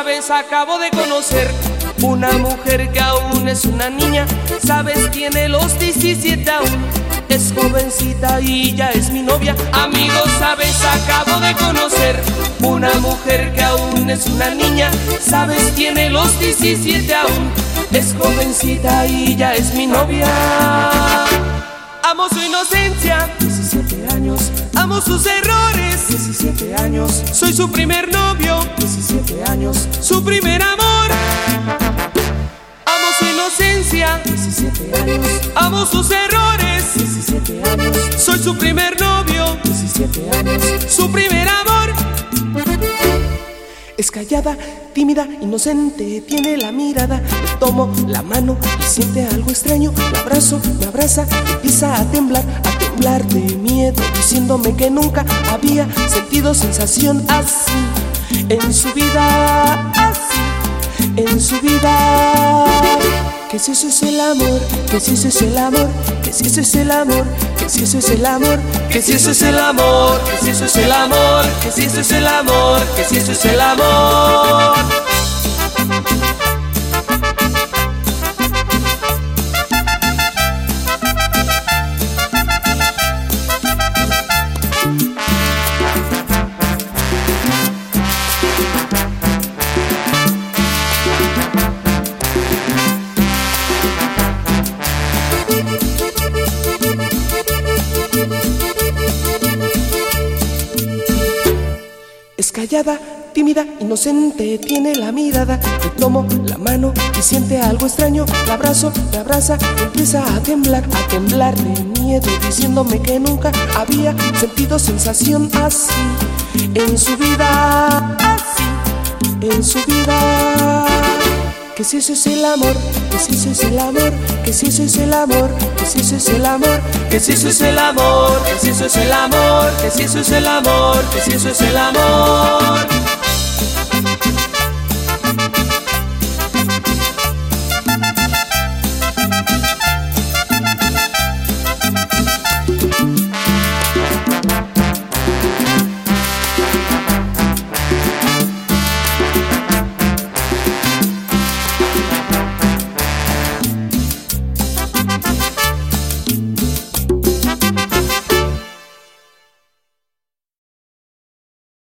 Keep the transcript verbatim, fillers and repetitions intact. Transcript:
sabes, acabo de conocer una mujer que aún es una niña. Sabes, tiene los diecisiete aún, es jovencita y ya es mi novia. Amigos, sabes, acabo de conocer una mujer que aún es una niña. Sabes, tiene los diecisiete aún, es jovencita y ya es mi novia. Amo su inocencia, diecisiete años. Amo sus errores, diecisiete años. Soy su primer novio, diecisiete años. Su primer amor. Amo su inocencia, diecisiete años. Amo sus errores, diecisiete años. Soy su primer novio, diecisiete años. Su primer amor. Es callada, tímida, inocente, tiene la mirada. Le tomo la mano y siente algo extraño. La abrazo, me abraza, empieza a temblar, a temblar de miedo, diciéndome que nunca había sentido sensación así en su vida, así en su vida. Que si eso es el amor, que si eso es el amor, que si eso es el amor, que si eso es el amor, que si eso es el amor, que si eso es el amor, que si eso es el amor, que si eso es el amor. Es callada, tímida, inocente, tiene la mirada. Le tomo la mano y siente algo extraño. La abrazo, me abraza, empieza a temblar, a temblar de miedo, diciéndome que nunca había sentido sensación así en su vida, así en su vida. Que si eso es el amor, que si eso es el amor, que si eso es el amor, que si eso es el amor, que si eso es el amor, que si eso es el amor, que si eso es el amor, que si eso es el amor.